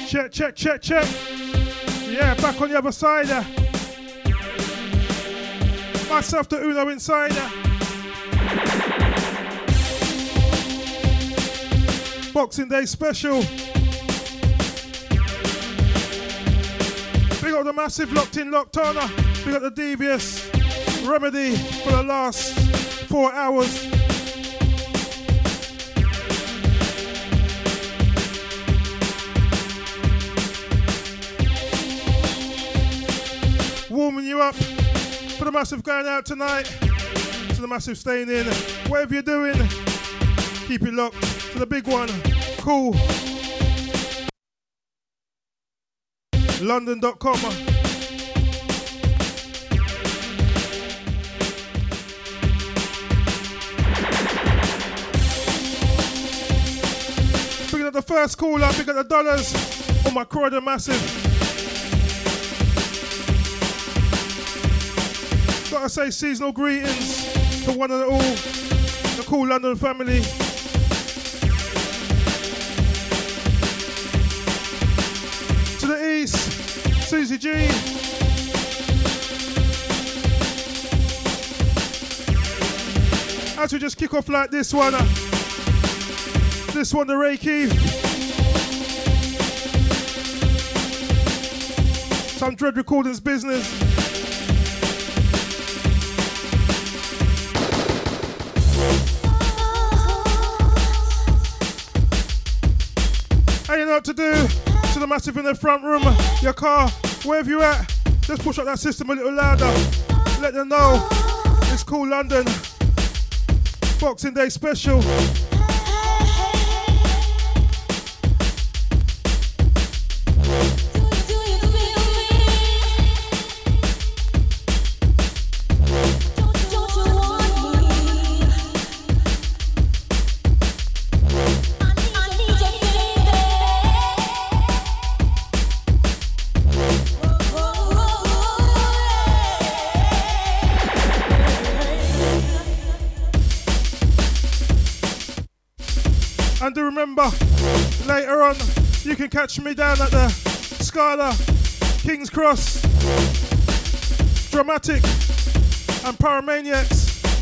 Check, check, check, check. Yeah, back on the other side. Myself, the Uno Insider. Boxing Day special. Big up the Massive, locked in, locked on. Big up the Devious Remedy for the last 4 hours. Warming you up for the Massive going out tonight. To the Massive staying in. Whatever you're doing, keep it locked to the big one. Cool. London.com. Picking up the first caller, picking up the dollars on my Croydon Massive. Gotta say seasonal greetings to one and all, the Cool London family. To the east, Susie G. As we just kick off like this one, the Reiki. Some Dread Recordings business. Ain't know what to do. To the Massive in the front room, your car, wherever you at, just push up that system a little louder. Let them know it's Cool London. Boxing Day special. And do remember, later on, you can catch me down at the Scala, King's Cross, Dramatic, and Paramaniacs.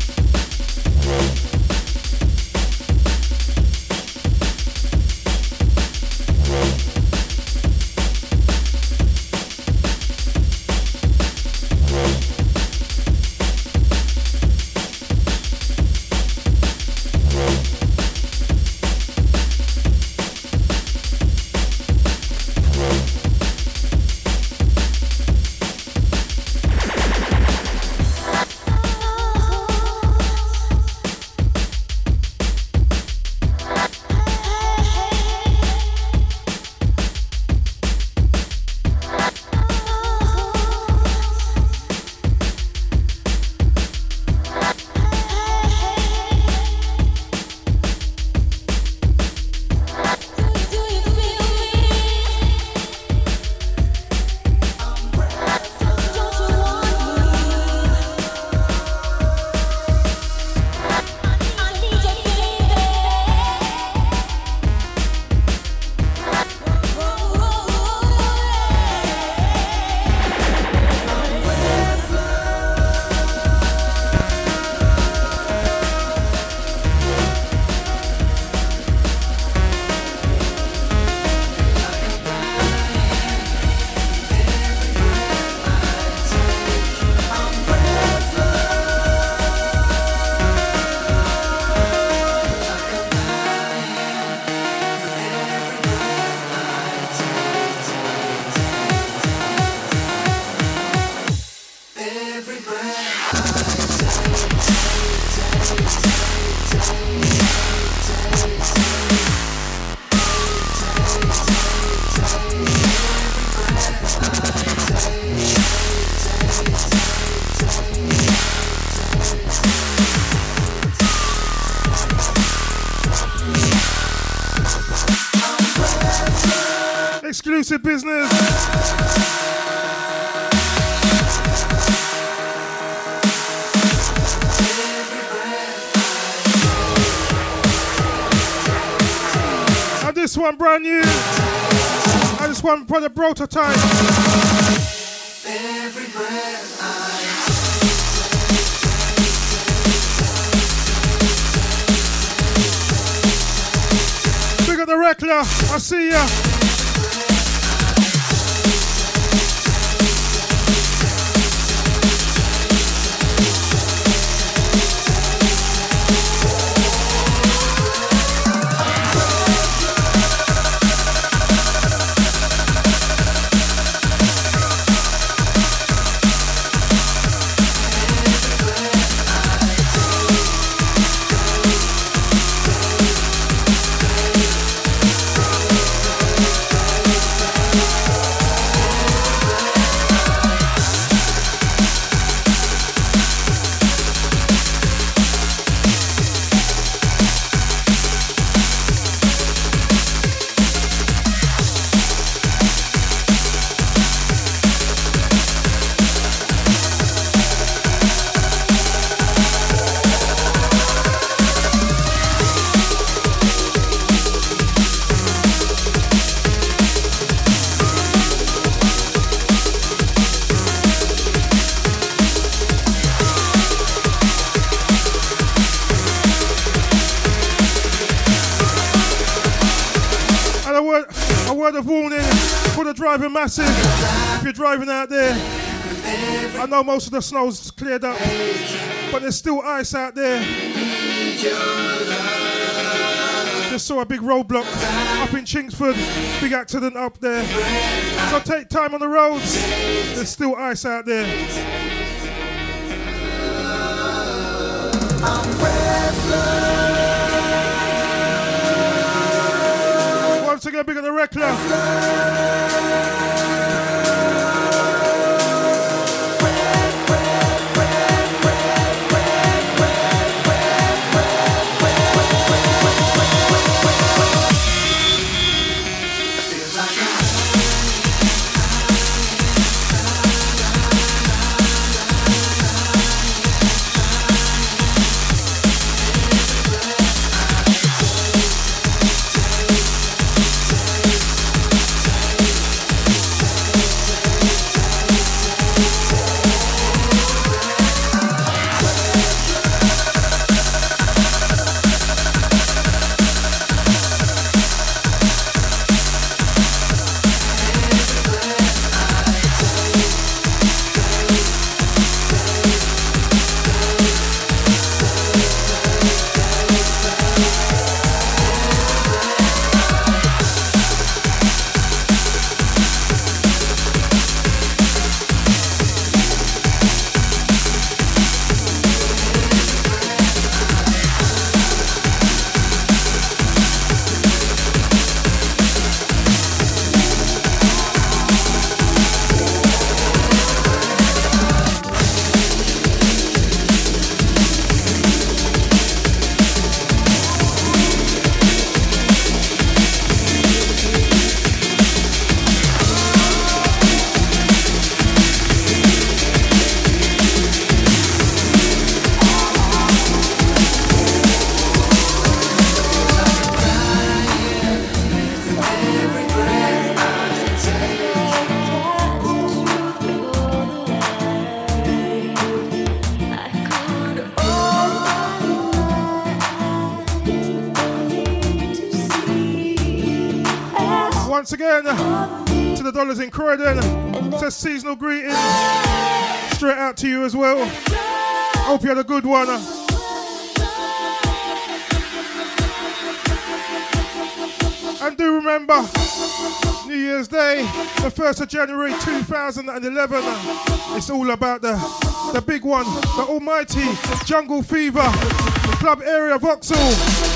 Exclusive business. And this one brand new. And This one for the prototype. Every breath I Big up the Reckler, I see ya. Of warning for the driving massive. If you're driving out there, I know most of the snow's cleared up, but there's still ice out there. Just saw a big roadblock up in Chinksford, big accident up there. So take time on the roads, there's still ice out there. Once again, big on the Reckler. Once again, to the dollars in Croydon, says seasonal greetings. Straight out to you as well. Hope you had a good one. And do remember, New Year's Day, the 1st of January 2011. It's all about the big one, the almighty Jungle Fever, Club Area Vauxhall.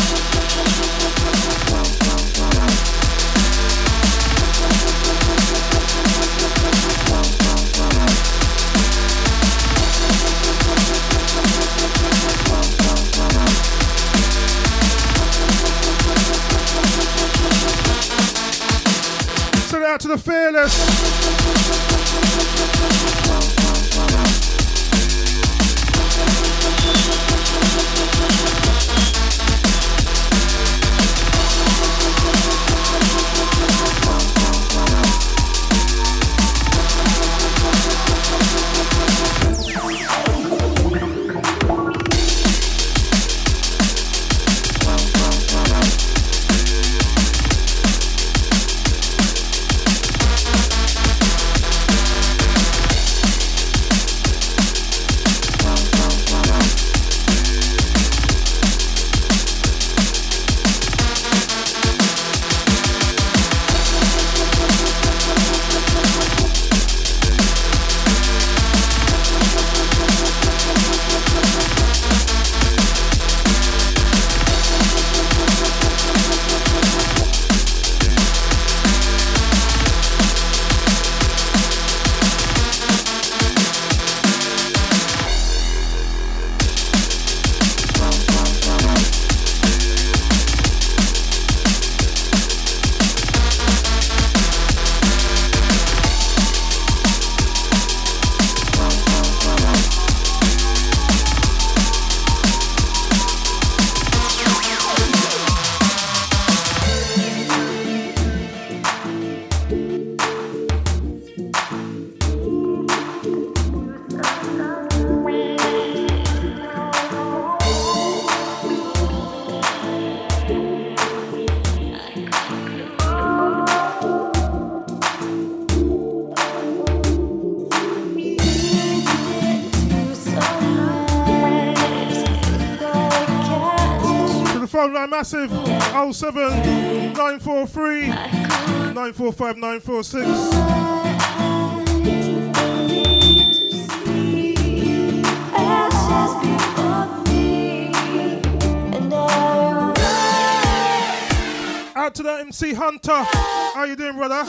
Out to the Fearless. massive 07 943 945 946. Out to that MC Hunter. How you doing, brother?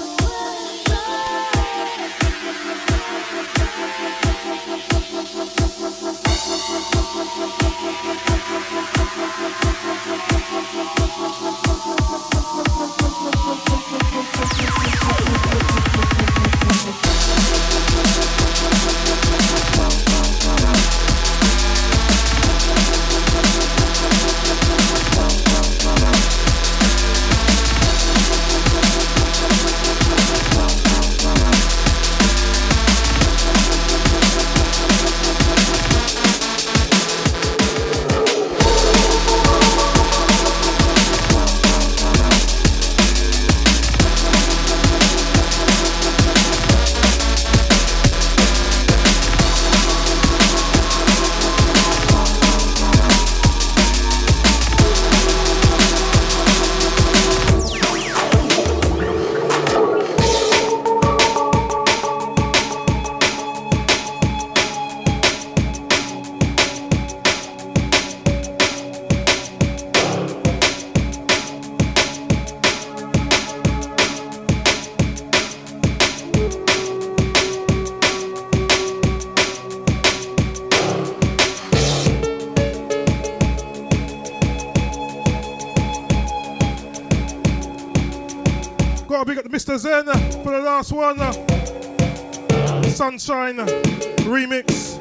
Mr. Zen for the last one. Sunshine remix.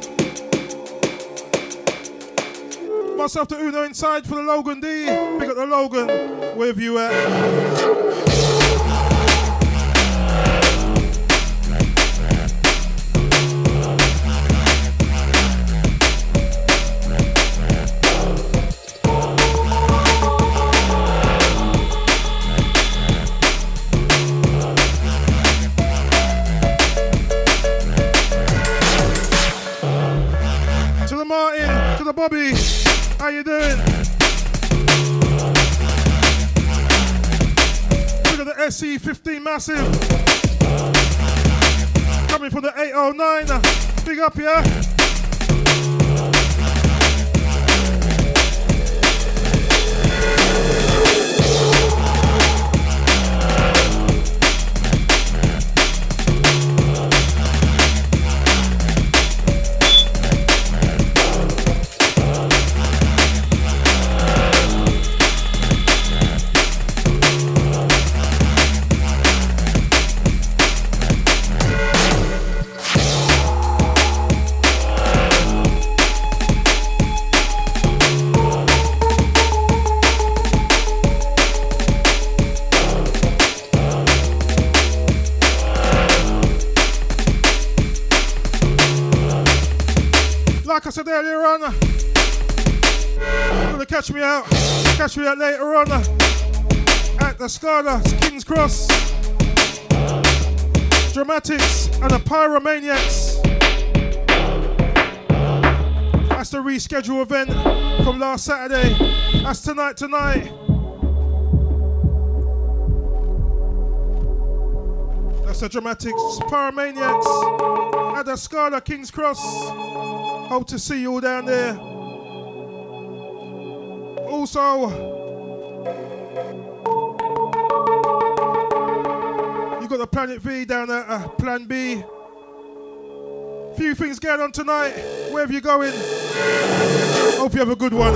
Myself to Uno inside for the Logan D. Big up the Logan. Where have you at? Bobby, how you doing? Look at the SE15 massive. Coming from the 809. Big up, yeah? Like I said earlier on, you're gonna catch me out later on at the Scala, King's Cross, Dramatics and the Pyromaniacs. That's the rescheduled event from last Saturday. That's tonight. That's the Dramatics, Pyromaniacs at the Scala, King's Cross. Hope to see you all down there. Also, you got the Planet V down at Plan B. Few things going on tonight. Wherever you're going, hope you have a good one.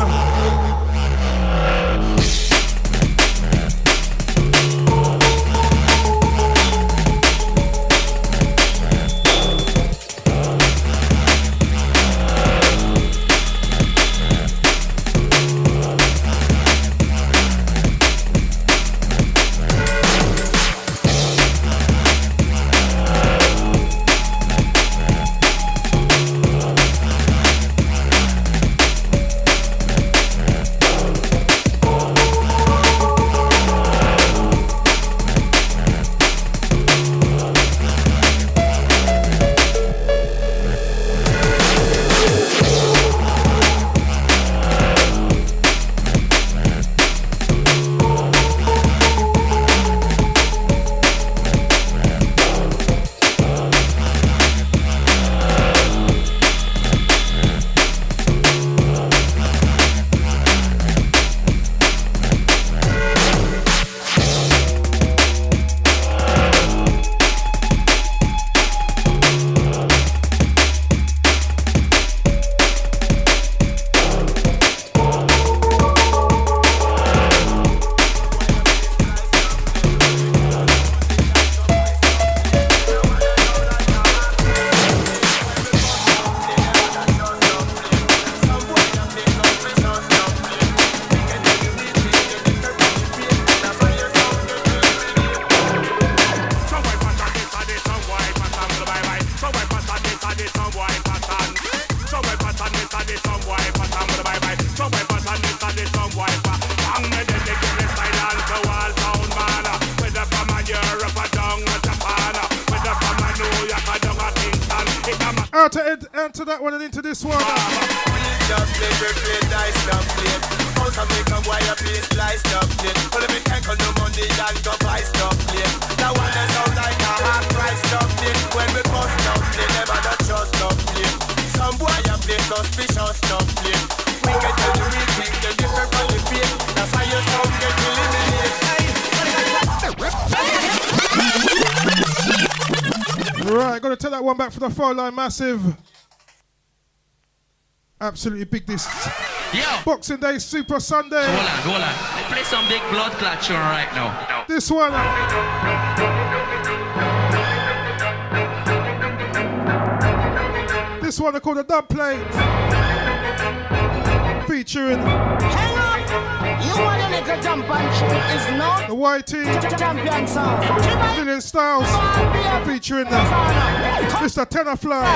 Out to enter that one and into this one. Just play nice stuff, play. Also make a wire play, slice stuff, play. Follow me, take on the money and go buy stuff, play. That one that sound like a half price stuff, play. When we bust stuff, play, never not trust stuff, play. Some boy a play suspicious stuff, play. We can tell you we think the different from the fake. That's why your sound get eliminated. Right, gotta take that one back for the phone line, massive. Absolutely big this. Yo. Boxing Day, Super Sunday. Hold on. Let's play some big blood clot tune right now. This one. This one I call the dub plate. Featuring. Hang on. You want to make a jump and it's not the YT champion sound. Million Styles. Featuring Mr. Tenafly.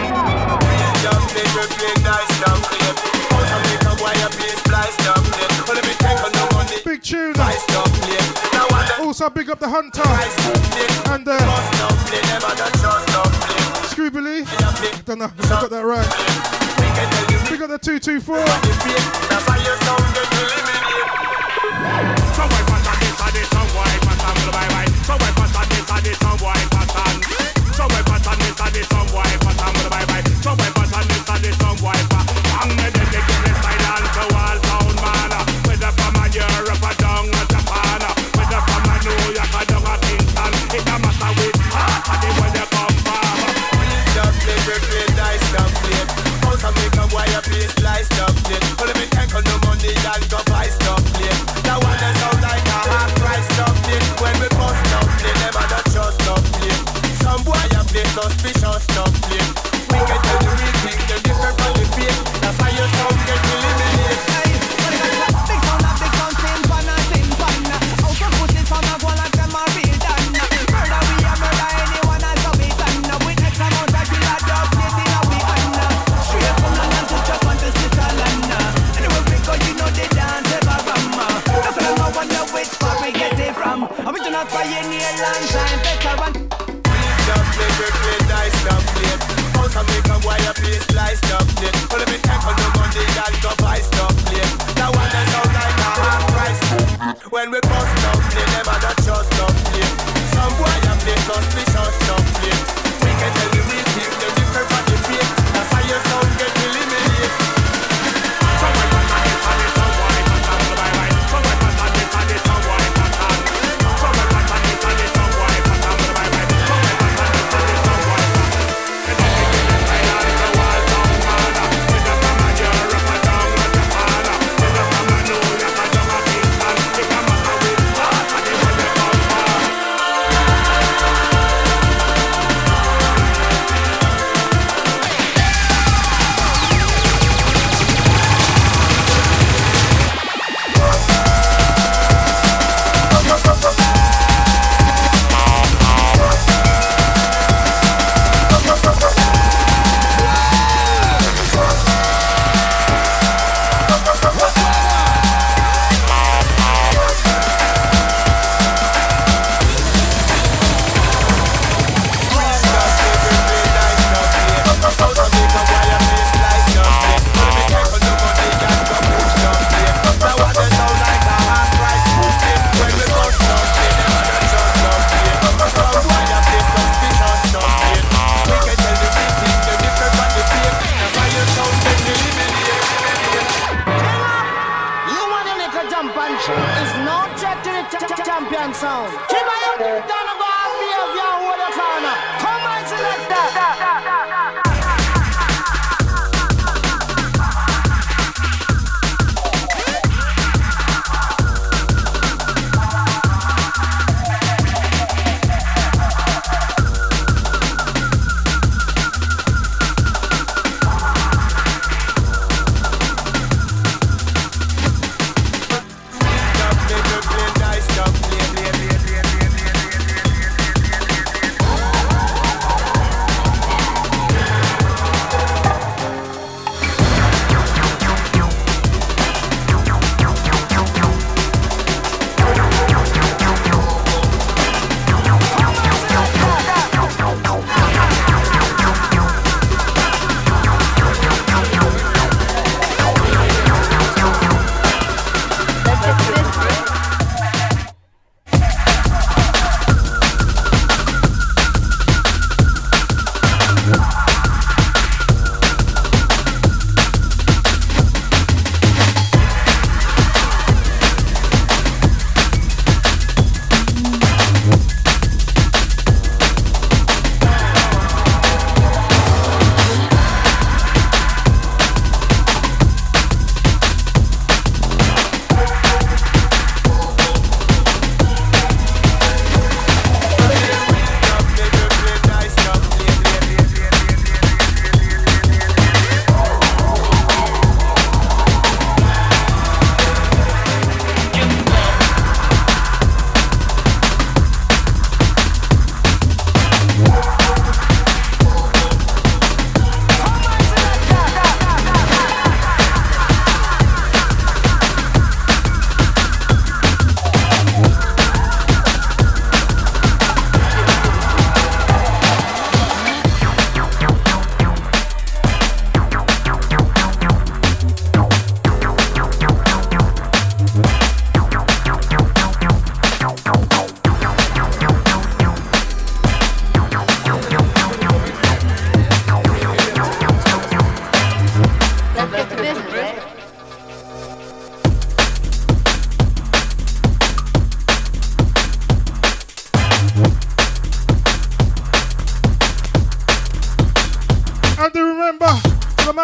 Just play nice stuff, play. Also make a wire play, slice stuff, play. Follow me, take on the money. Big tune. Nice stuff, play. Now one that also big up the Hunter. nice stuff, play. And Bust stuff, play. Never not trust stuff, play. Scooby Lee. I don't know if I got that right. Big up the 224. That's why your sound get eliminated. Some white pattern, this some white pattern, bye. Some white pattern, this some white pattern. Some white pattern, this some white pattern, bye. Some white pattern, this some white pattern. I'm the dedicated silence to all sound man. Whether from a Europe or down to Japan, whether from a New York or down to Kingston, it don't matter which part of the world you come from. Just play nice stuff, play. Also make a wire play, slice stuff, play. Follow me, take on the money and go buy stuff, play. That one that sound like a half price stuff, play. When we bust stuff, play, never not trust stuff, play. Some boy a play suspicious stuff, play. We can tell you we think the different from the fake. That's why your sound get eliminated. Big sound of big sound, tin pan and tin pan. Out of pussy from a one of them are real done. Murder we a murder anyone as a bit done. With X amount of killer dog chasing a we under. Straight from London to Japan to Switzerland. Anyway we go you know they dance ever ram. That's why I wonder which part we get it from. Original pioneer long time veteran. Just play nice stuff, play. Also make a wire play, slice stuff, play. Follow me, take on the money and go buy stuff, play. That one that sound like a half price. When we bust stuff, play, never not trust stuff, play. Some boy a play suspicious stuff, play. We can tell you we think the different from the fake. That's why your sound get eliminated. Some white pattern, this some white pattern, bye. Some white pattern, this some white pattern. Some white pattern, this some white pattern, bye. Some white pattern, this some white pattern. champion sound. Keep on your down and go and behave your whole corner. Come on, select that.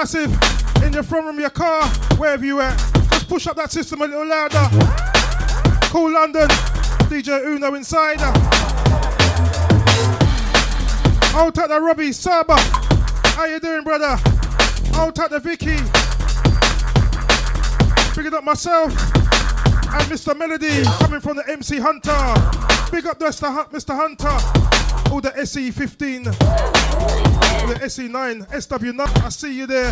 massive. In your front room, your car, wherever you at. Just push up that system a little louder. Cool London, DJ Uno inside. Out at the Robbie Saba. How you doing, brother? Out at the Vicky. Picking up myself and Mr. Melody coming from the MC Hunter. Big up Mr. Hunter. All the SE15, all the SE9, SW9. I see you there.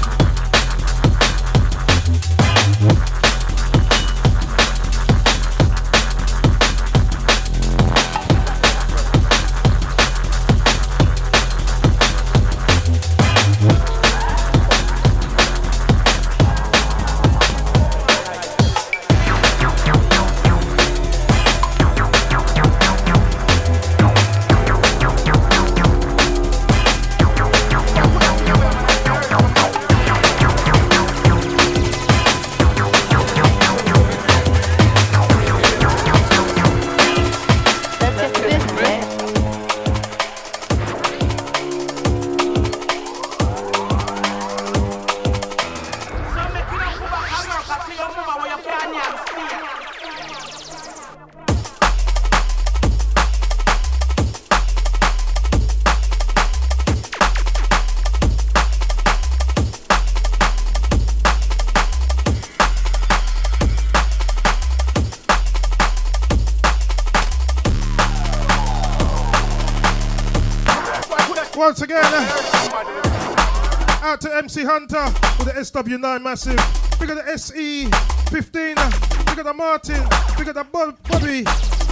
Once again, out to MC Hunter with the SW9 massive. Big at the SE15. Big at the Martin. Big at the Bobby.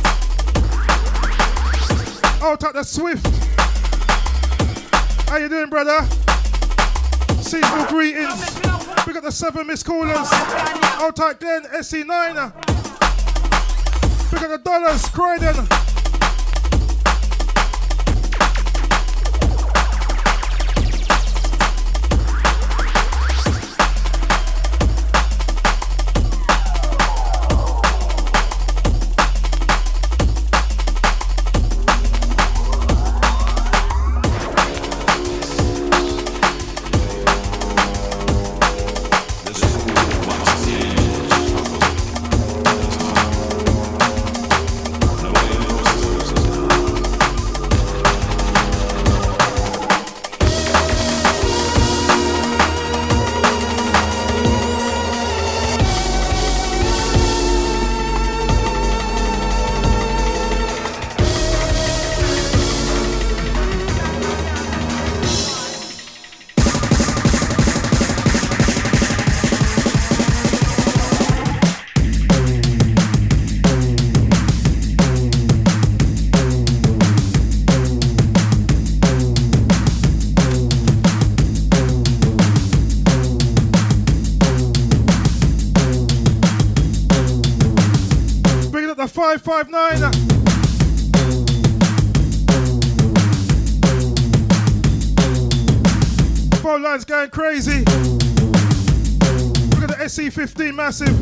Out at the Swift. How you doing, brother? Seasonal greetings. Big at the 7 Miss Callers. Out at Glenn, SE9. Big at the Dollars, Croydon. The 559. Phone lines going crazy. Look at the SE15 massive.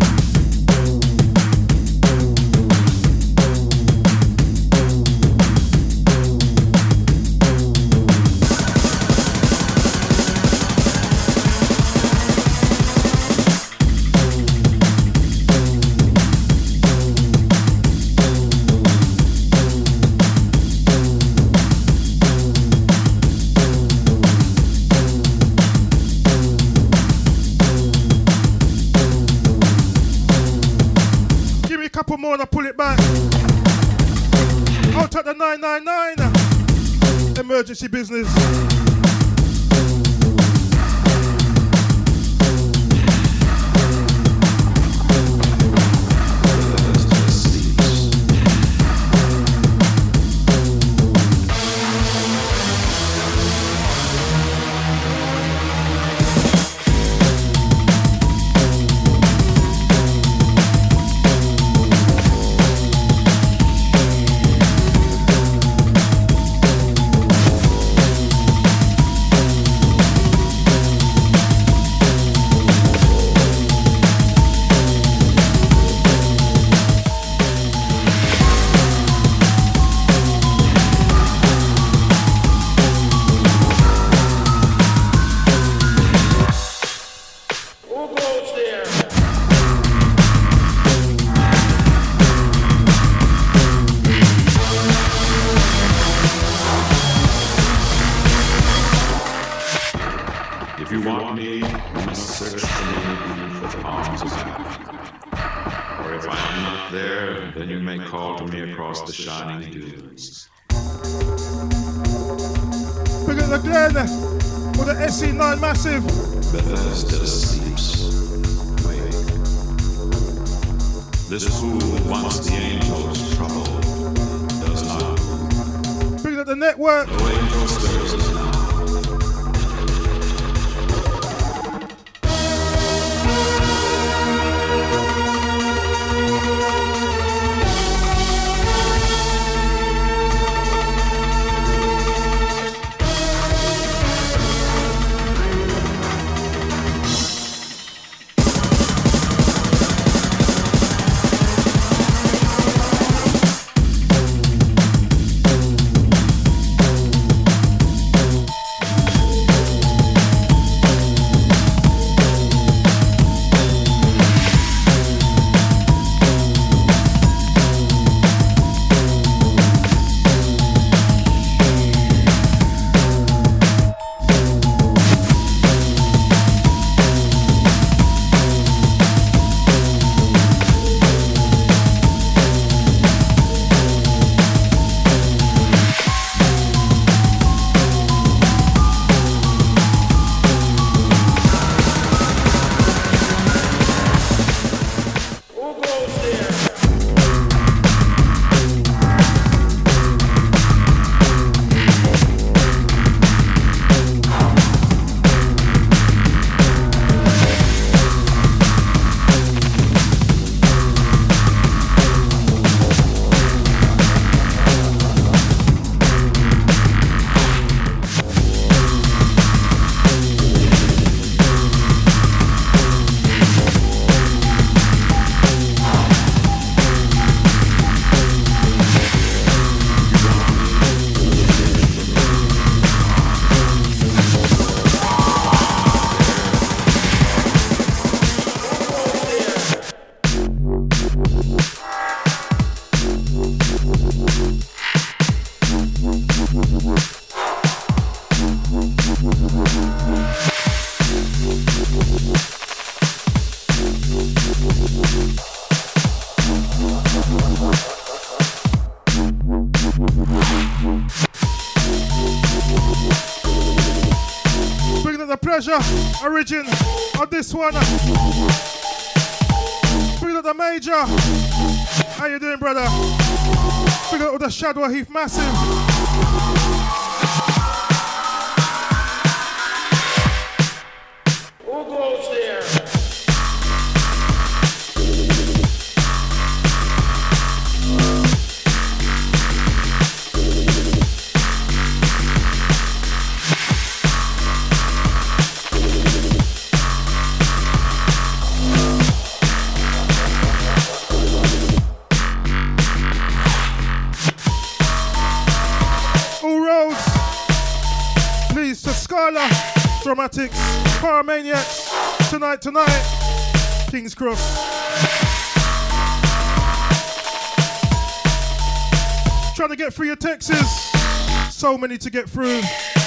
More and I pull it back. Out at the 999. Emergency business. call to me across the shining dunes. Big at the Glen with the SC9 Massive. Bethesda sleeps. Wake. This fool wants the angels trouble. Does not. Big at the network. No angel stirs us now. Origin on this one. Bring up the Major. How you doing, brother? Bring up the Shadow Heath Massive. Who goes there? Dramatics, Paramaniacs, tonight, King's Cross. Trying to get through your texts, so many to get through.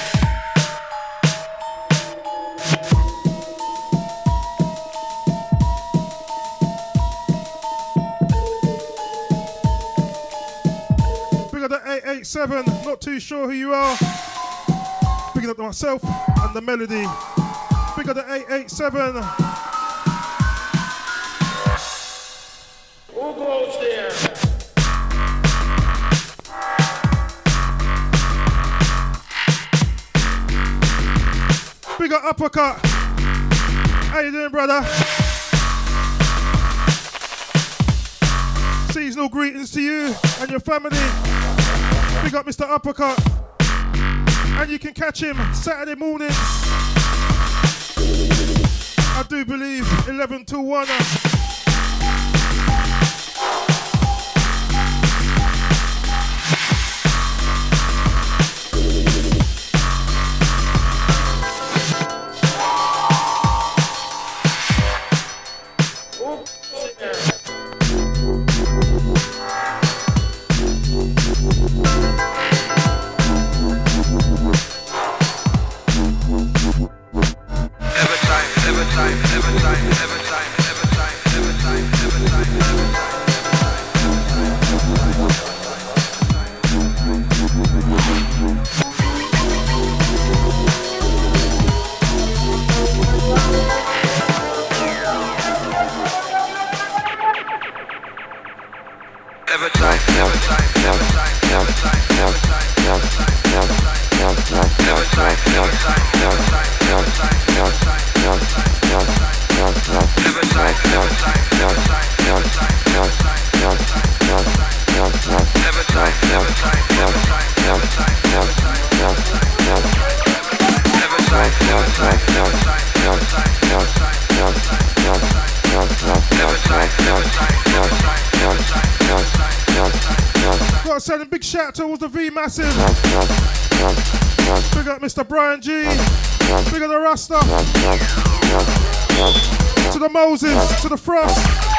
Big up the 887, not too sure who you are. Big up to myself and the melody. Big up the 887. Who goes there? Big up Uppercut. How you doing, brother? Seasonal greetings to you and your family. Big up Mr. Uppercut. And you can catch him Saturday mornings. I do believe 11 to 1. Every time. Gotta send a big shout out towards the V Massive. Big up Mr. Brian G. Big up the Rasta. To the Moses, to the Frost.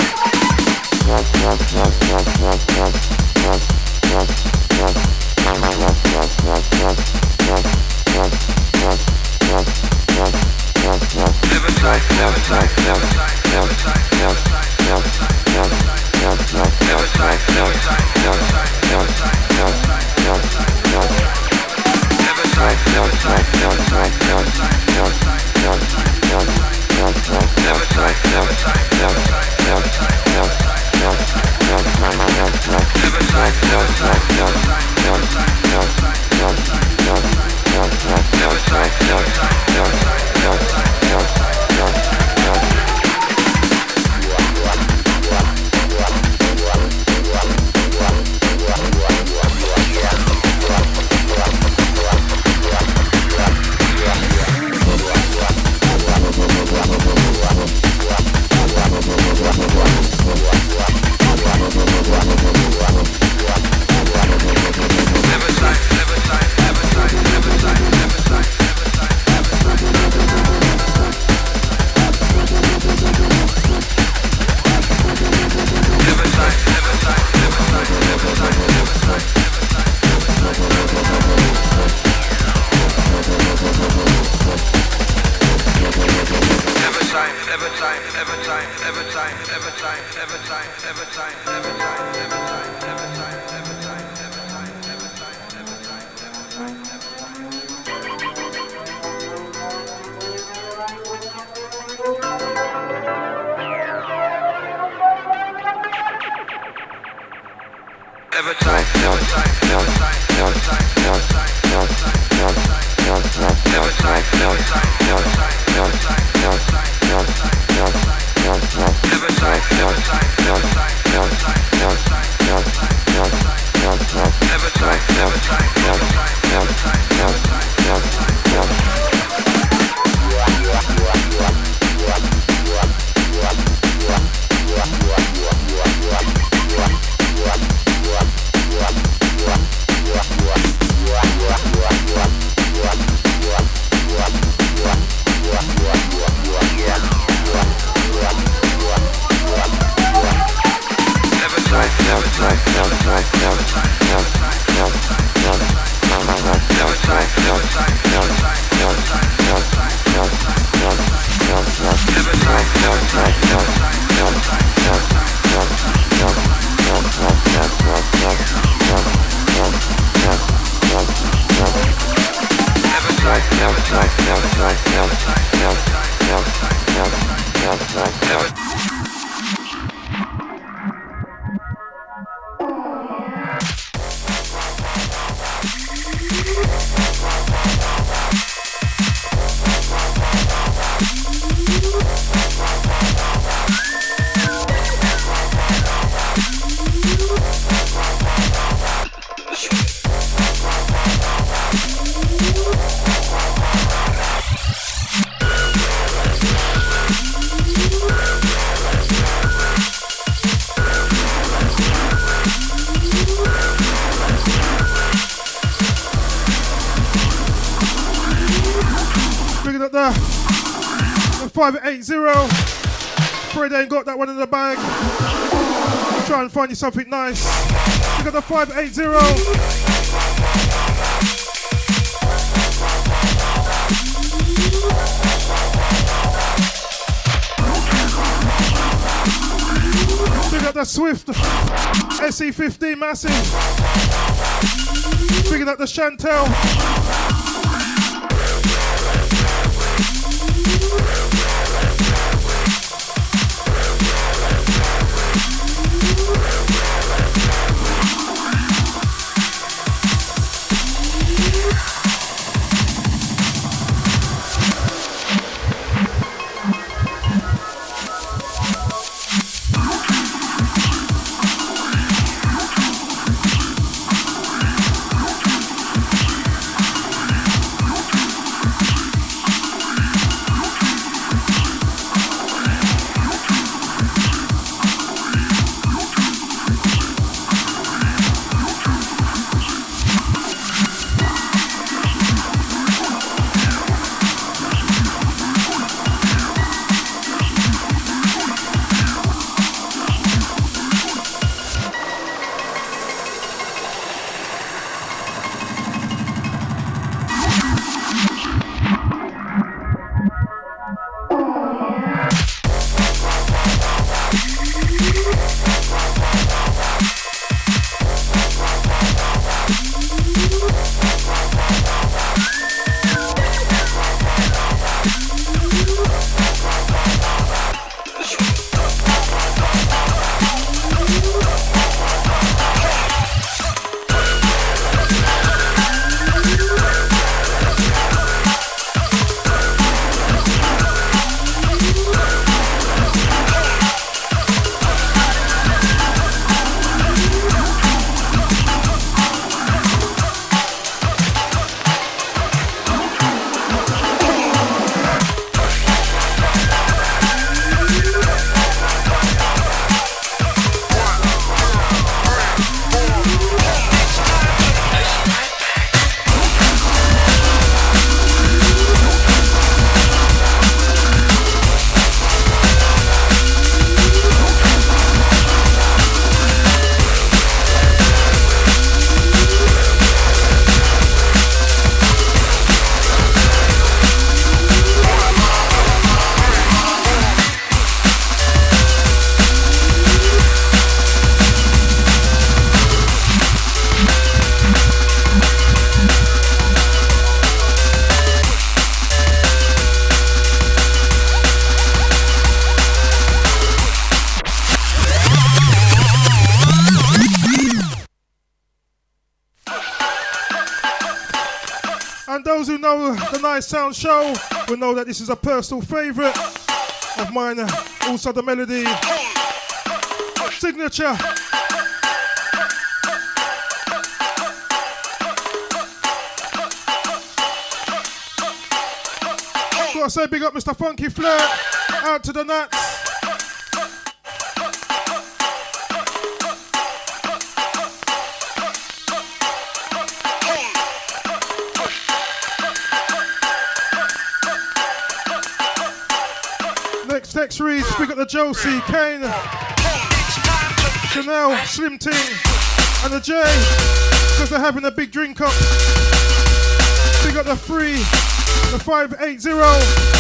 The 580. Pray they ain't got that one in the bag. Try and find you something nice. You got the 580. Big up the Swift SE15 Massive. Big up the Chantel. And those who know the Nice Sound Show will know that this is a personal favourite of mine. Also the melody signature. Gotta say big up Mr. Funky Flirt, out to the Nats. Next text reads, big up the Josie, Kane, Chanel, Slim Ting, and the J, because they're having a big drink up. Big up the 3, the 580.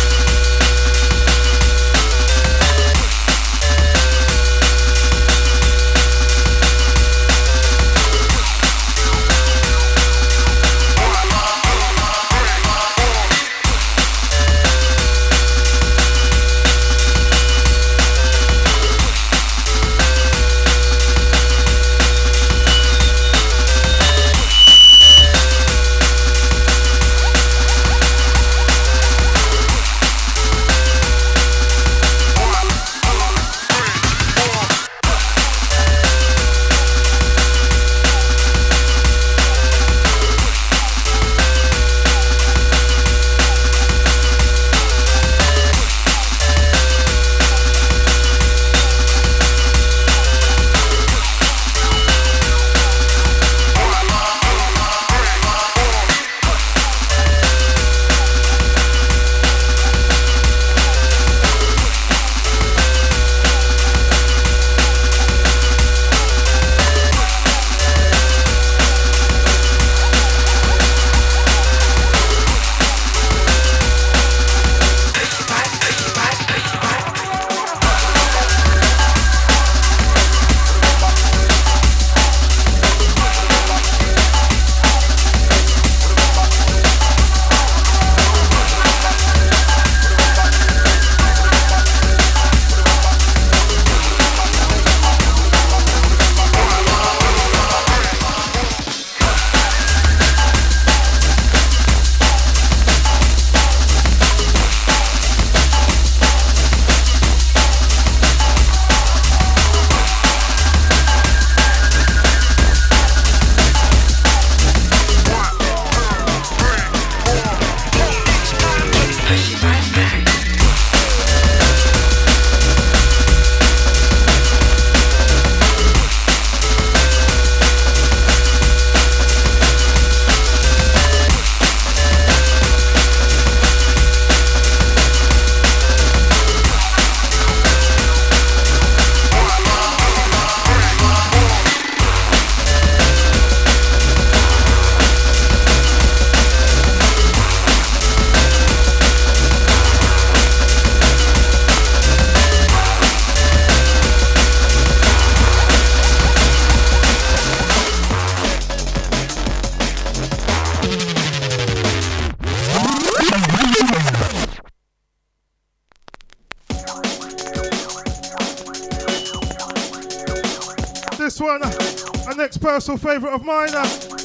This one, a next personal favourite of mine.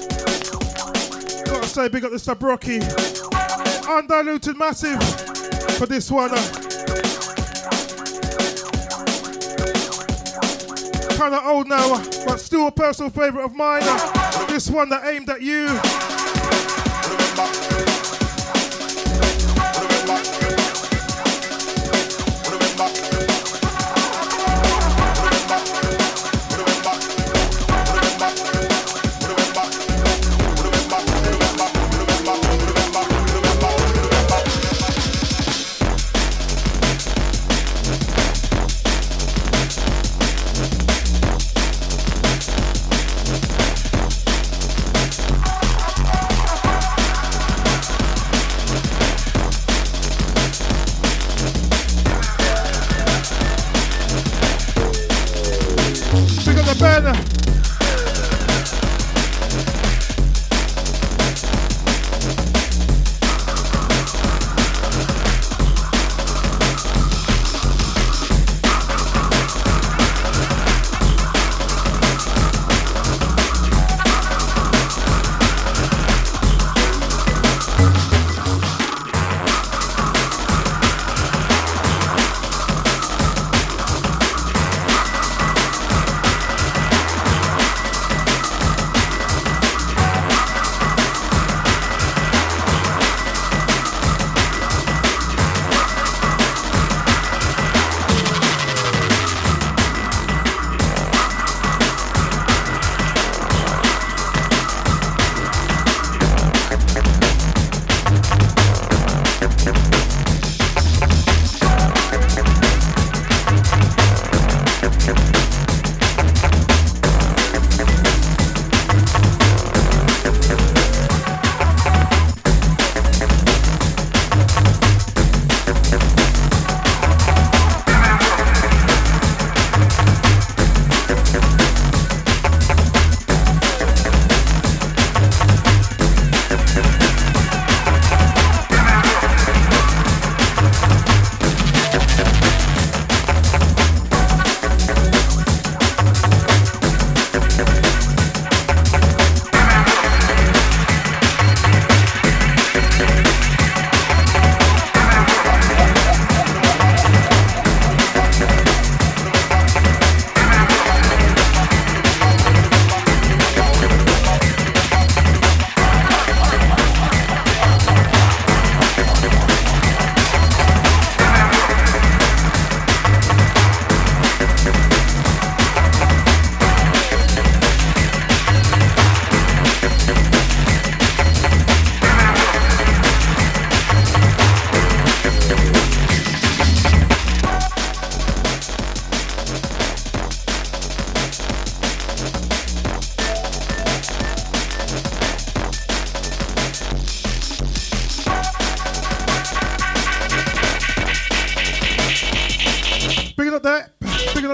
Gotta say, big up the Sabrocky. Undiluted Massive for this one. Kinda old now, but still a personal favourite of mine. This one that aimed at you.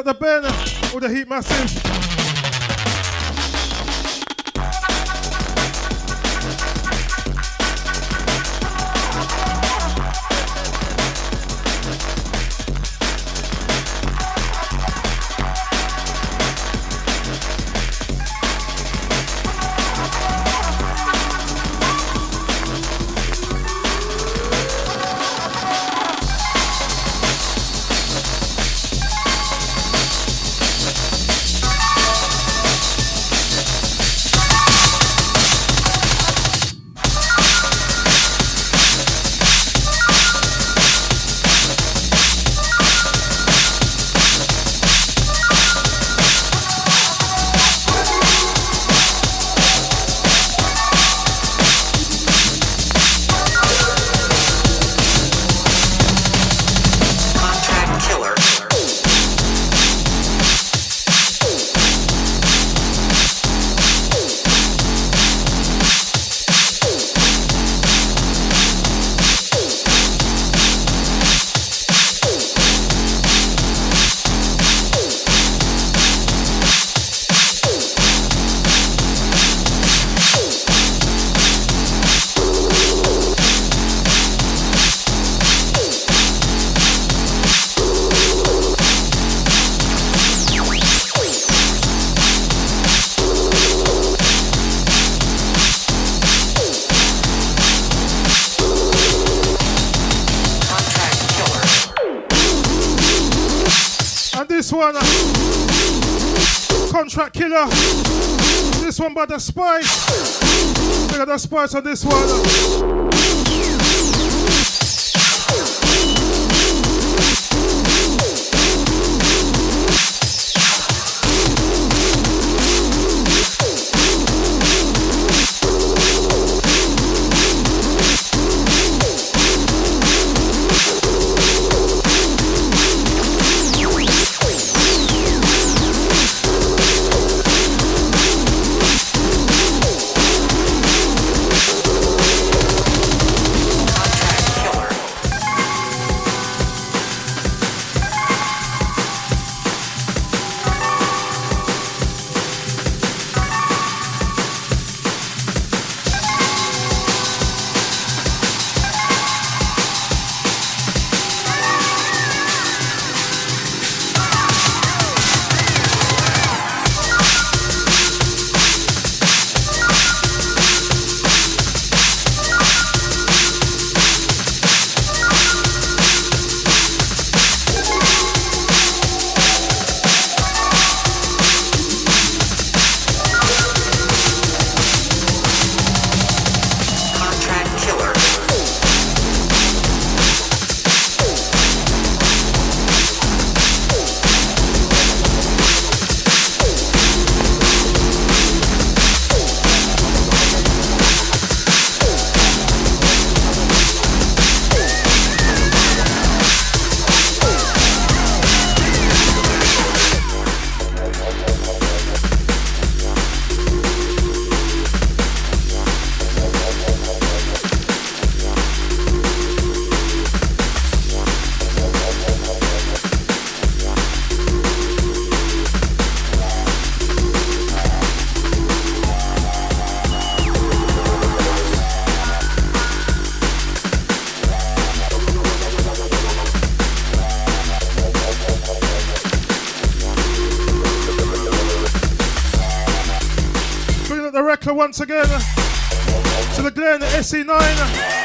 out the Ben or the Heat Massive. This one, Contract Killer. This one by The Spice. Look at The Spice on this one. Once again to the Glen SE9.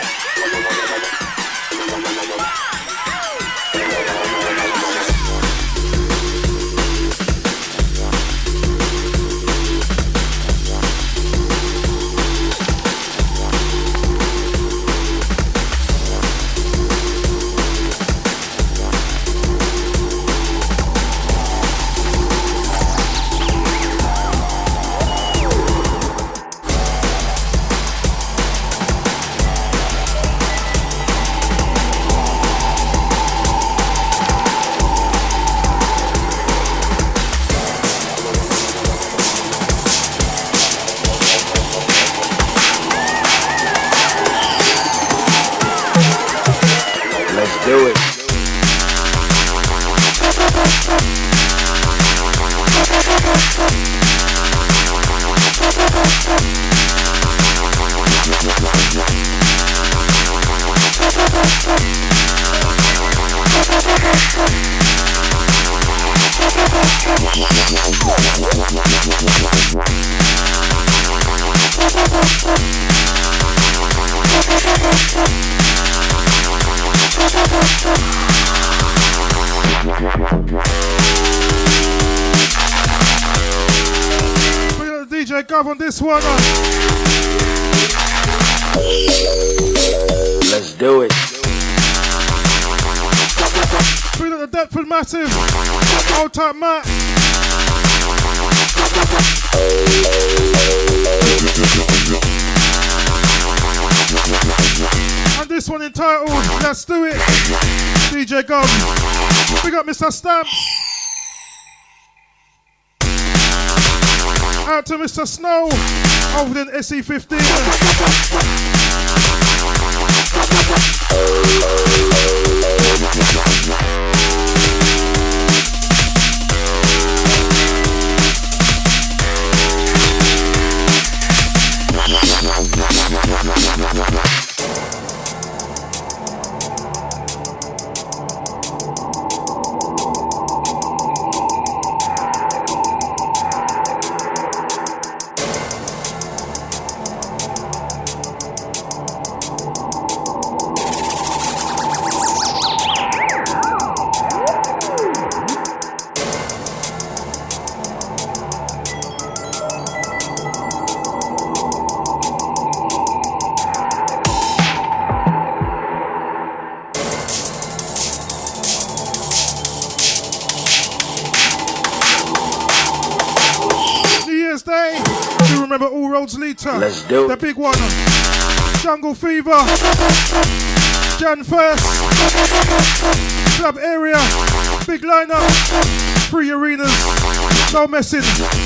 DJ Gov on this one. Let's do it. Bring up the Deptford Massive. Old type Matt. And this one entitled Let's Do It. DJ Gov. Big up Mr. Stamp. Out to Mr. Snow, over in SE15. Let's do it. The big one. Jungle Fever. Jan 1st. Club area. Big lineup. 3 arenas. No messing.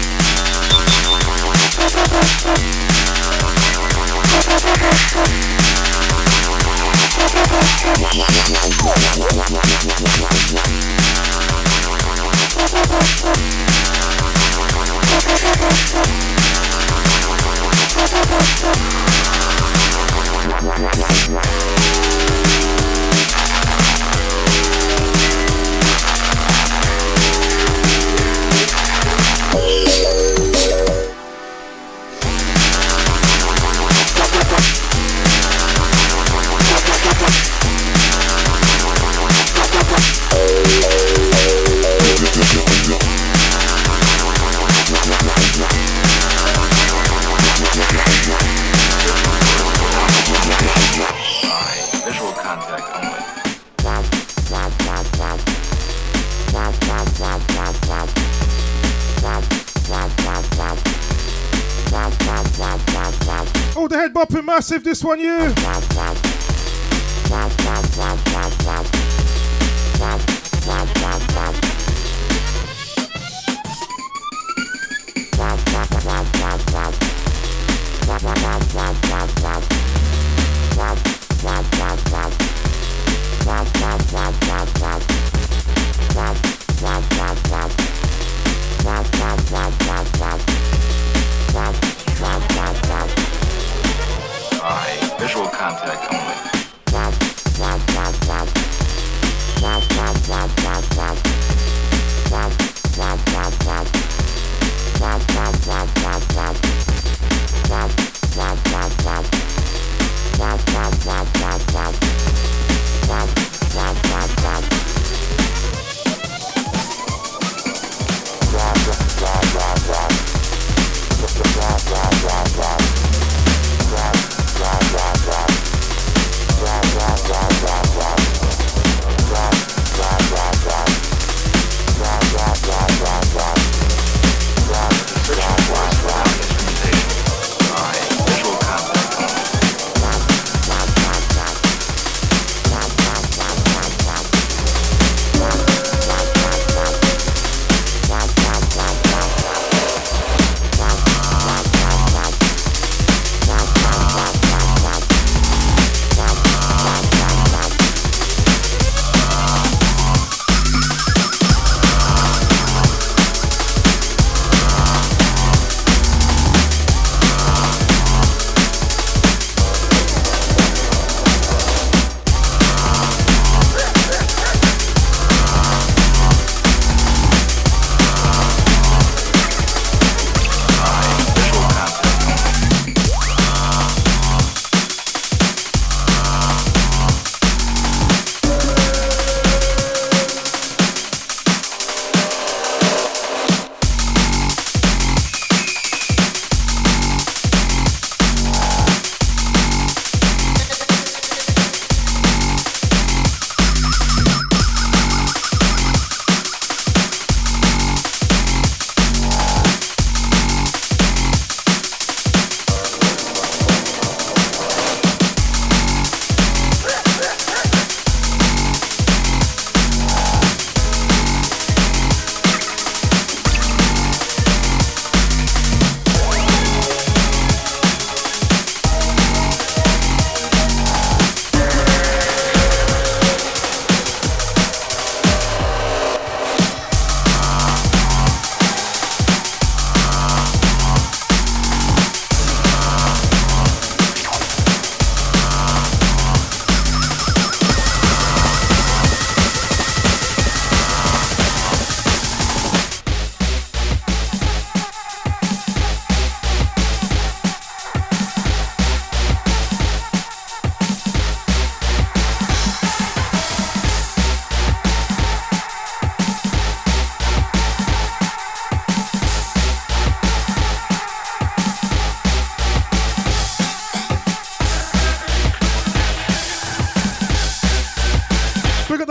Oh, the head bopping massive, this one you. Visual contact only.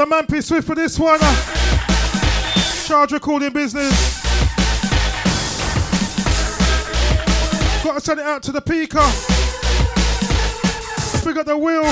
the man P Swift for this one. Charge recording business. Gotta send it out to the Pika. We got the wheel.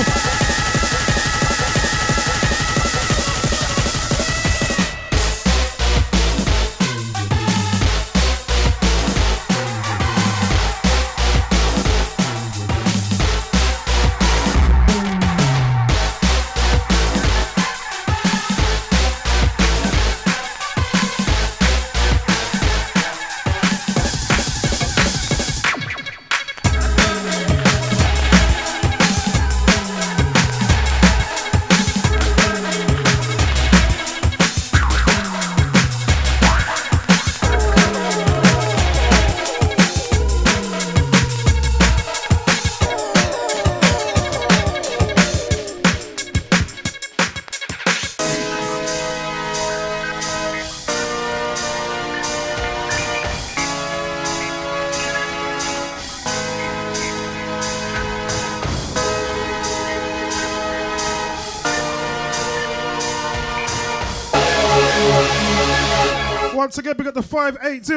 Once again, we got the 580.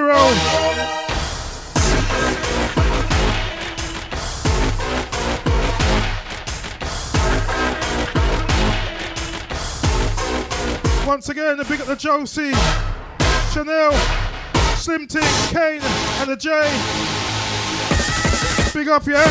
Once again, the big at the Josie, Chanel, Slim T, Kane, and the J. Big up, yeah?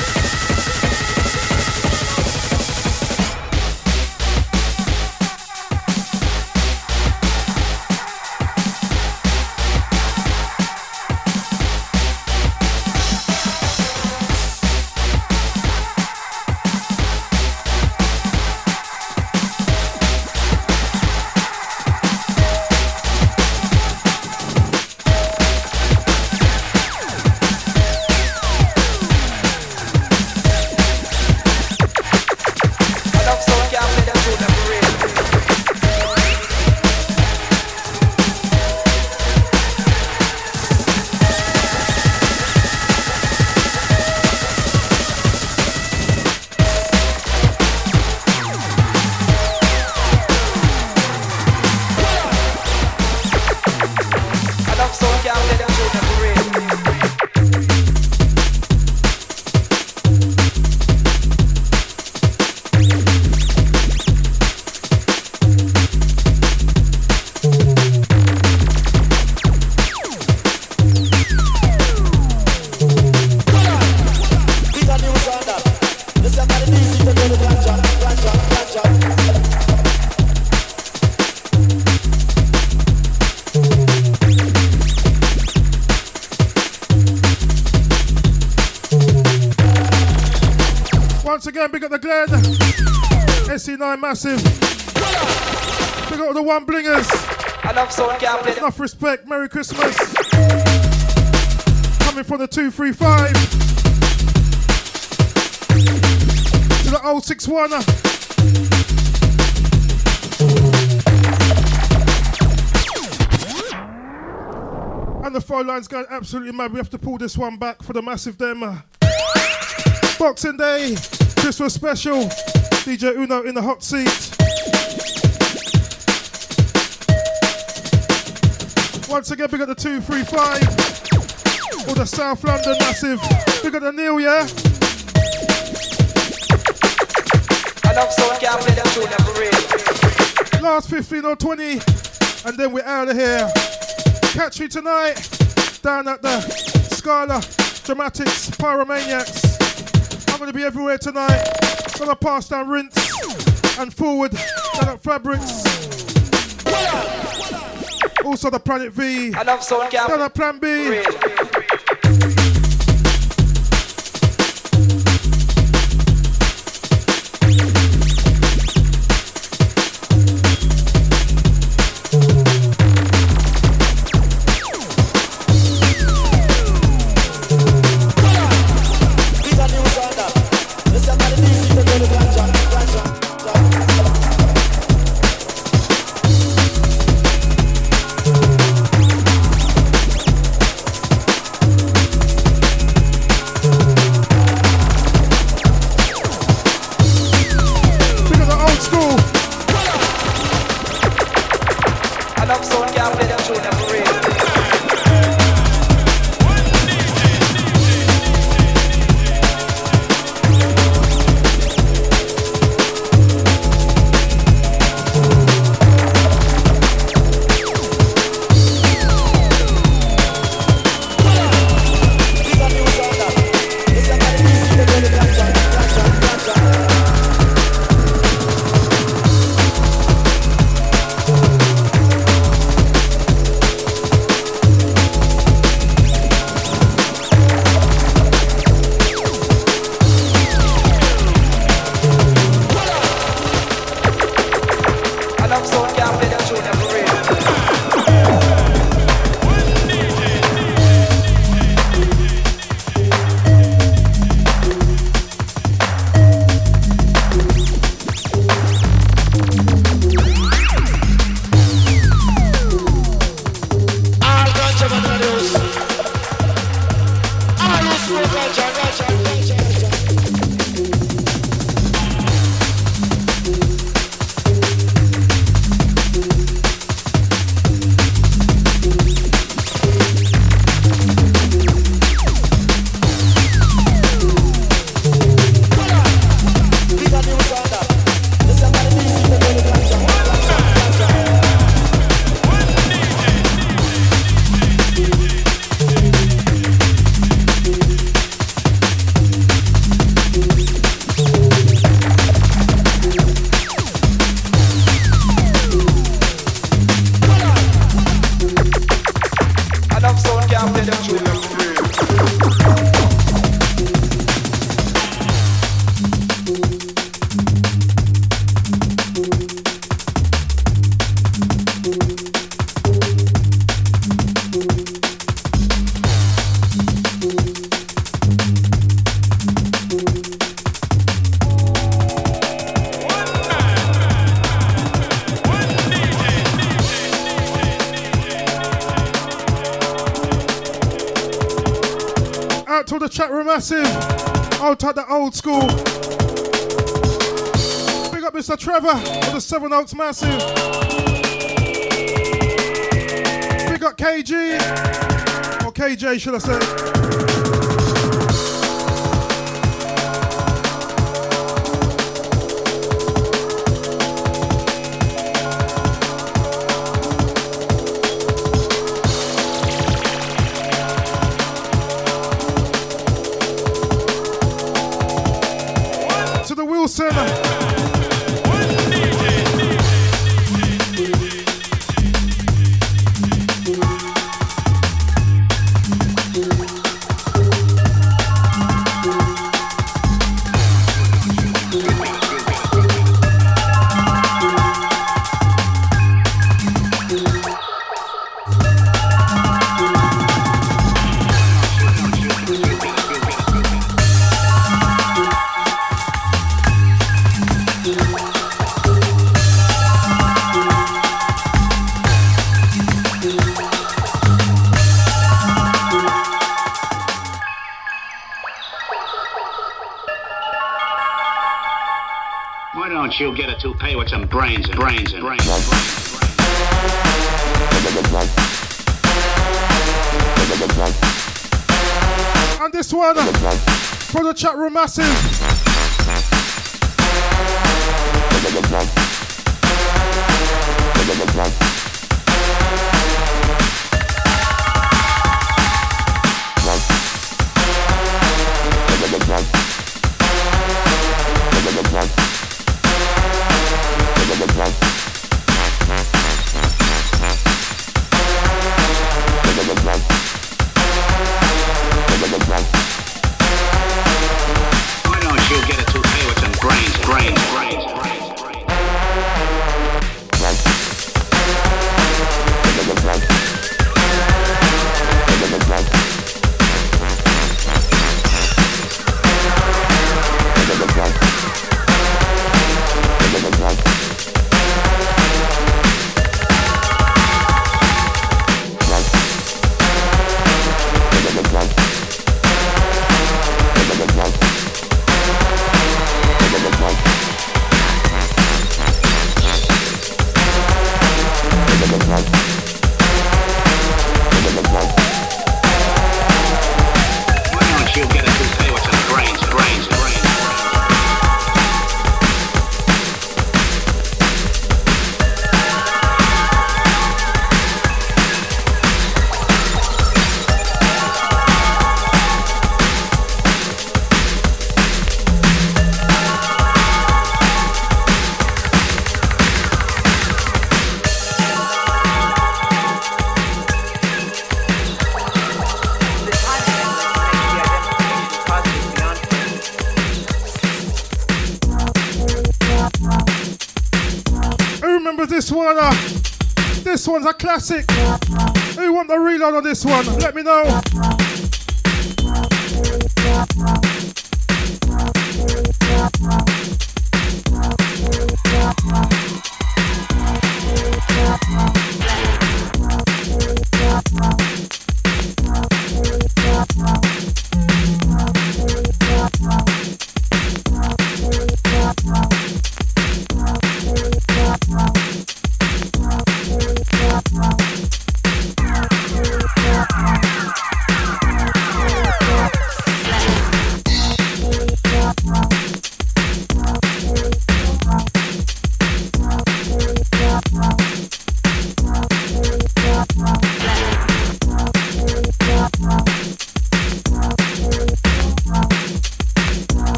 Again, big up the Glen, SC9 massive. Big up the one blingers. Enough respect. Merry Christmas. Coming from the 235 to the 061. And the phone line's going absolutely mad. We have to pull this one back for the massive demo. Boxing Day. Christmas special, DJ Uno in the hot seat. Once again, we got the 235, or the South London massive. We got the Neil, yeah? Last 15 or 20, and then we're out of here. Catch me tonight, down at the Scala Dramatics Pyromaniacs. I'm going to be everywhere tonight. Gonna pass down Rinse and forward down at Fabrics. Also the Planet V. Down at Plan B. Massive. I'll take the old school. Big up Mr. Trevor for the 7 Oaks Massive. Big up KG. Or KJ, should I say. Wilson. You'll get a toupee with some brains and brains and brains. And this one for the chat room massive. This one's a classic. Who want the reload on this one? Let me know.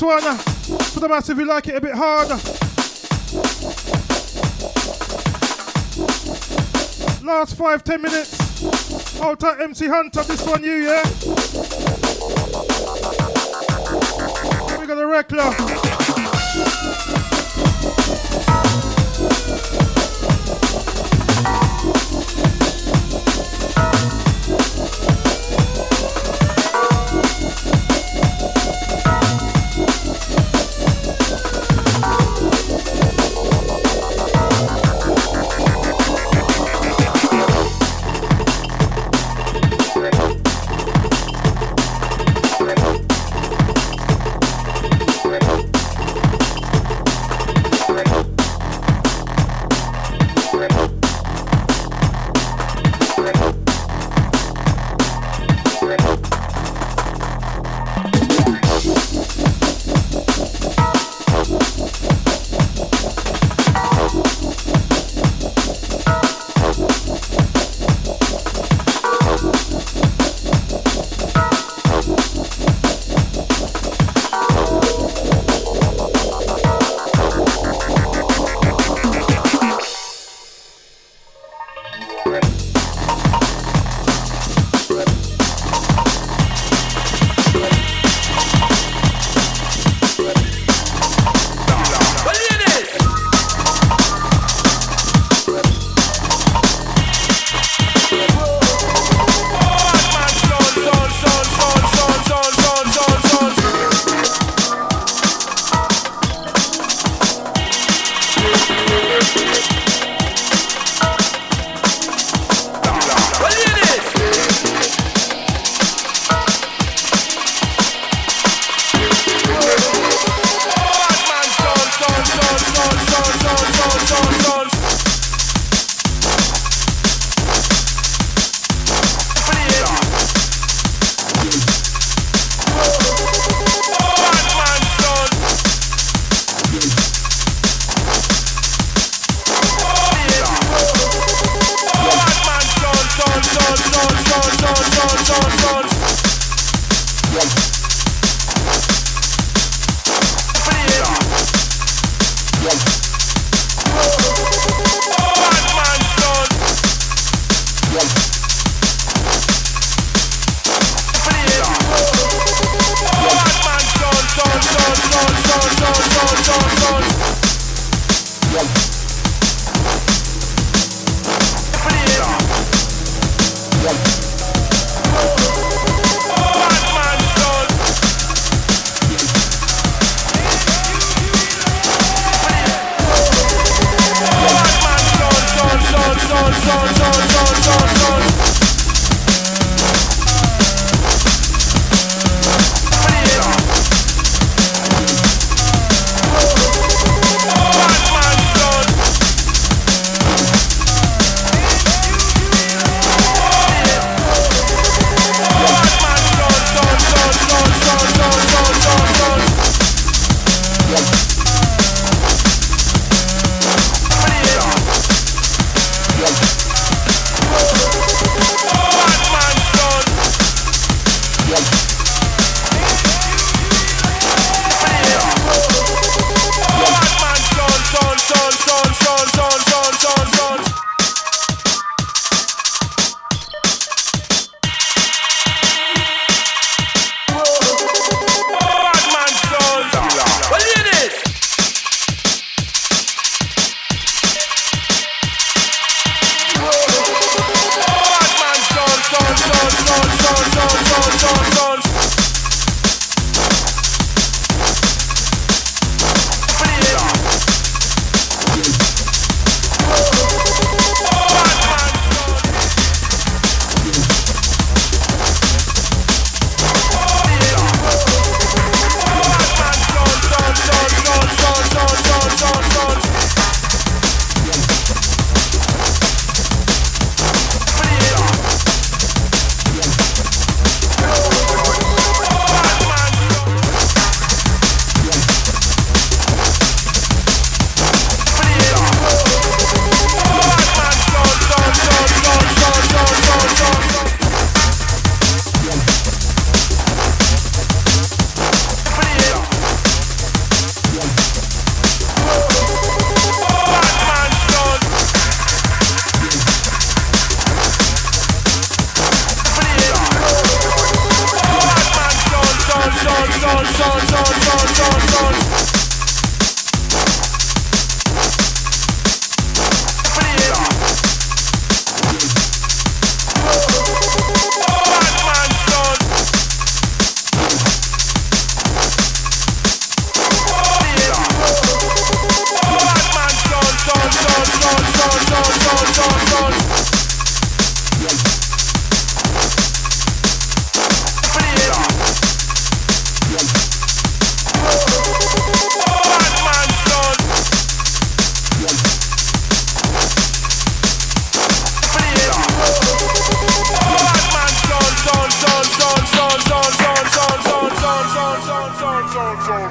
one. For the massive, you like it a bit hard. Last 5-10 minutes. Hold tight, MC Hunter. This one, you, yeah? We got a regular.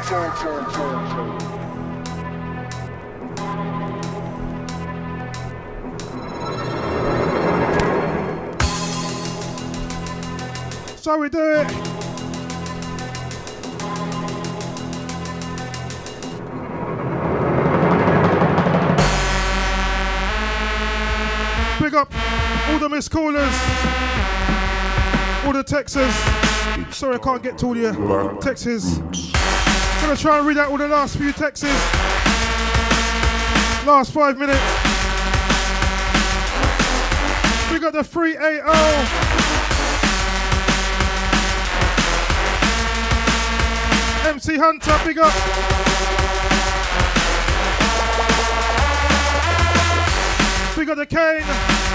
So we do it. Big up all the missed callers, all the texters. Sorry I can't get to all your texts. Gonna try and read out all the last few texts. Last 5 minutes. We got the 380. MC Hunter, big up. We got the Kane.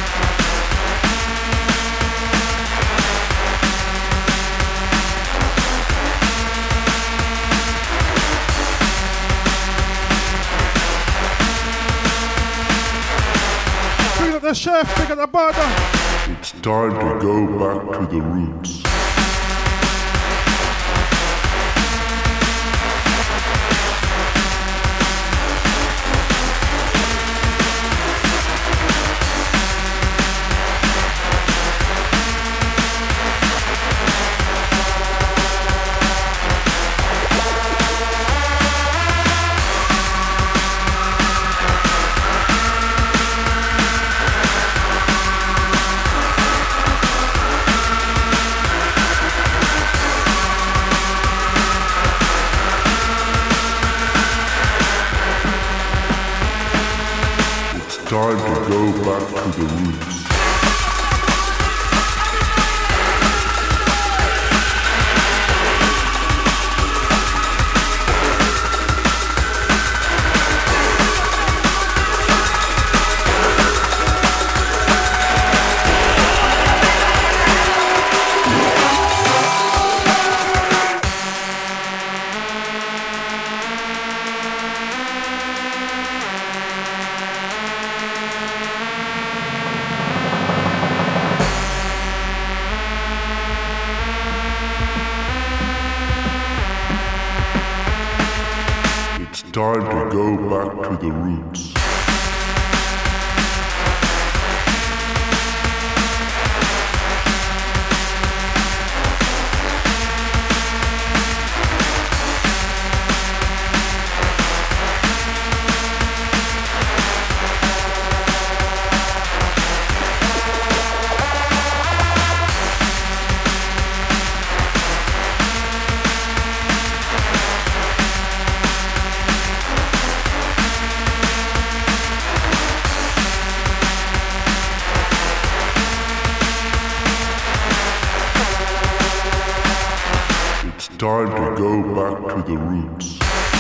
We got the chef, we got the barber. It's time to go back to the roots. Time to go back to the roots. Time to go back to the roots. Time to go back to the roots.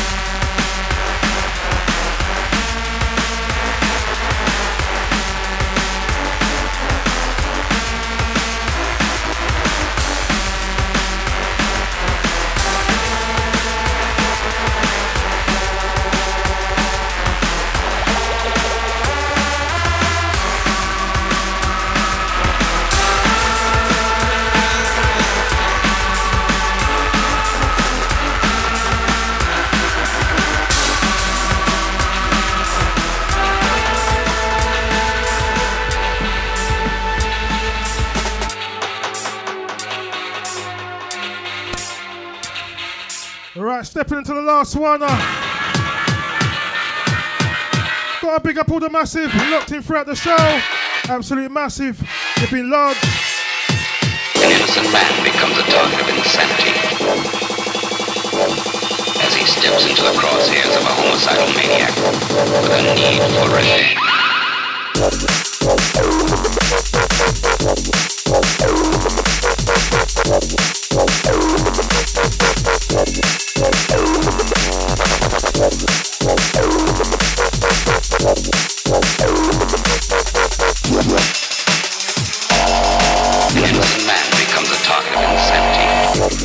Stepping into the last one. Gotta big up all the massive locked in throughout the show. Absolutely massive. They've been large. An innocent man becomes a target of insanity as he steps into the crosshairs of a homicidal maniac with a need for revenge. An innocent man becomes a target of insanity.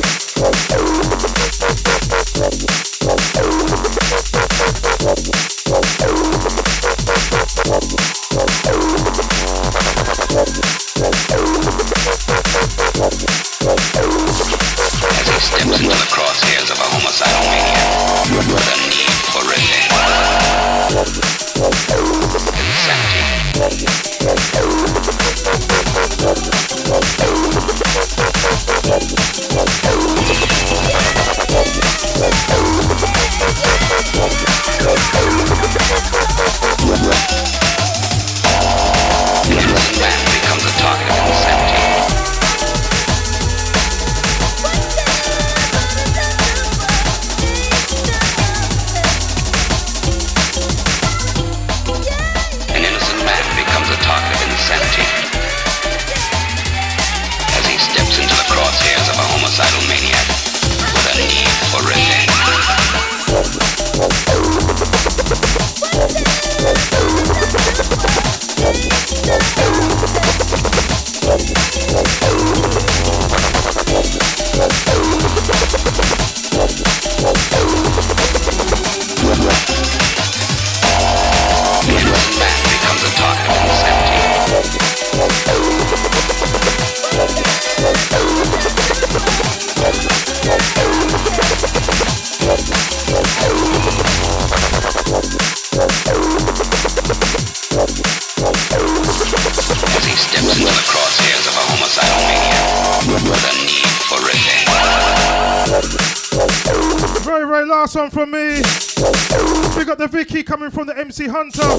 last one from me. We got the Vicky coming from the MC Hunter.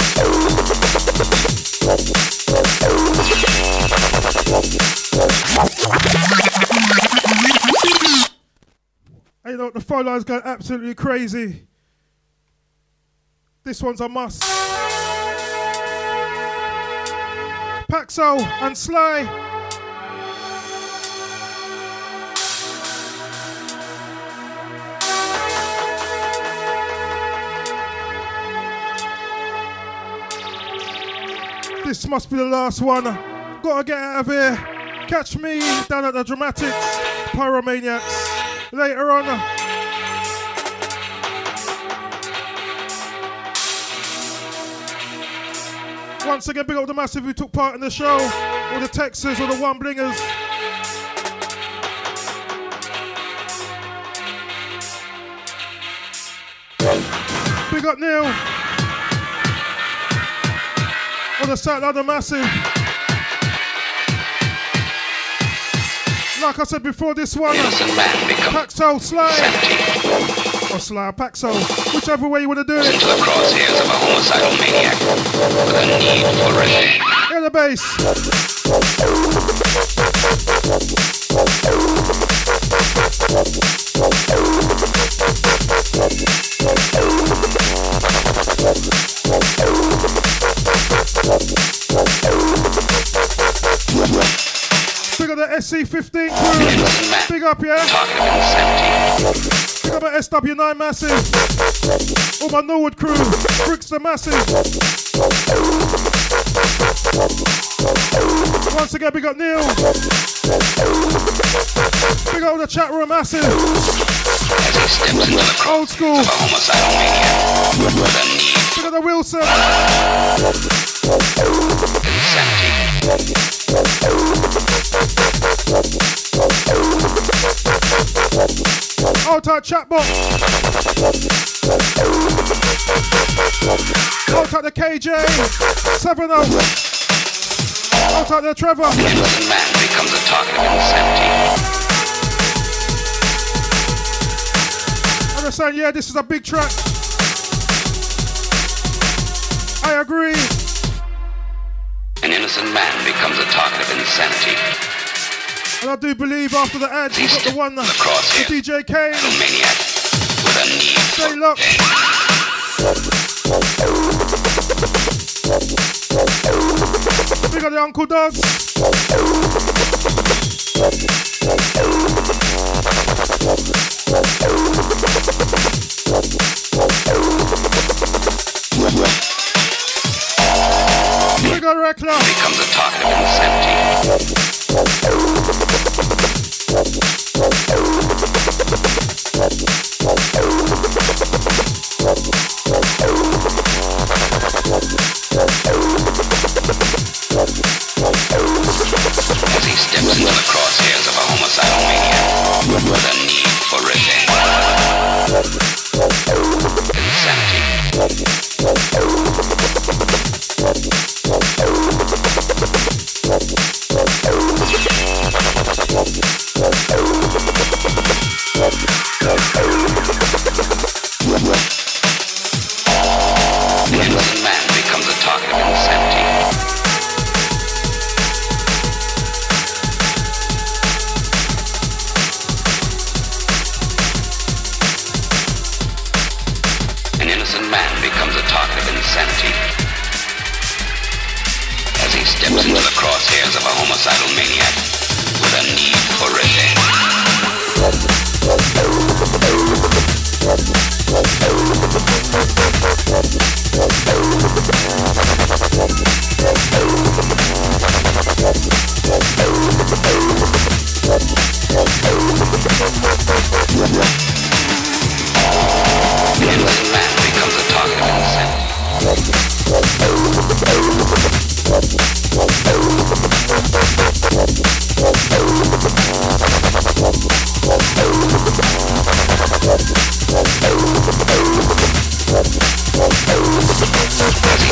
Hey, look, the phone line's going absolutely crazy. This one's a must. Paxo and Sly. This must be the last one. Gotta get out of here. Catch me down at the Dramatics, Pyromaniacs. Later on. Once again, big up the massive who took part in the show. All the Texans, all the one blingers. Big up Neil. All the South London massive. Like I said before, this one, Paxo, Sly, or Sly, Paxo, whichever way you want to do it. Into the crosshairs of a homicidal maniac with a need for revenge. Hear the bass. Big up the SC15 crew. Big up, yeah? Big up the SW9 massive. All my Norwood crew. Brixton massive. Once again, big up Neil. Big up the chat room massive. Old school. Big up the Wilson. Hold tight chatbot. Hold tight the KJ. 7-0. Hold tight the Trevor. An innocent man becomes a target of insanity. Understand, yeah, this is a big track. I agree. An innocent man becomes a target of insanity. And I do believe after the ads, you got the one, the DJ Kane. Stay locked. We got the Uncle Dogs. We got Rekla. Becomes a target of insanity. As he steps into the crosshairs of a homicidal maniac with a need for revenge. Insanity. An innocent man becomes a target of insanity. An innocent man becomes a target of insanity. As he steps into the crosshairs of a homicidal maniac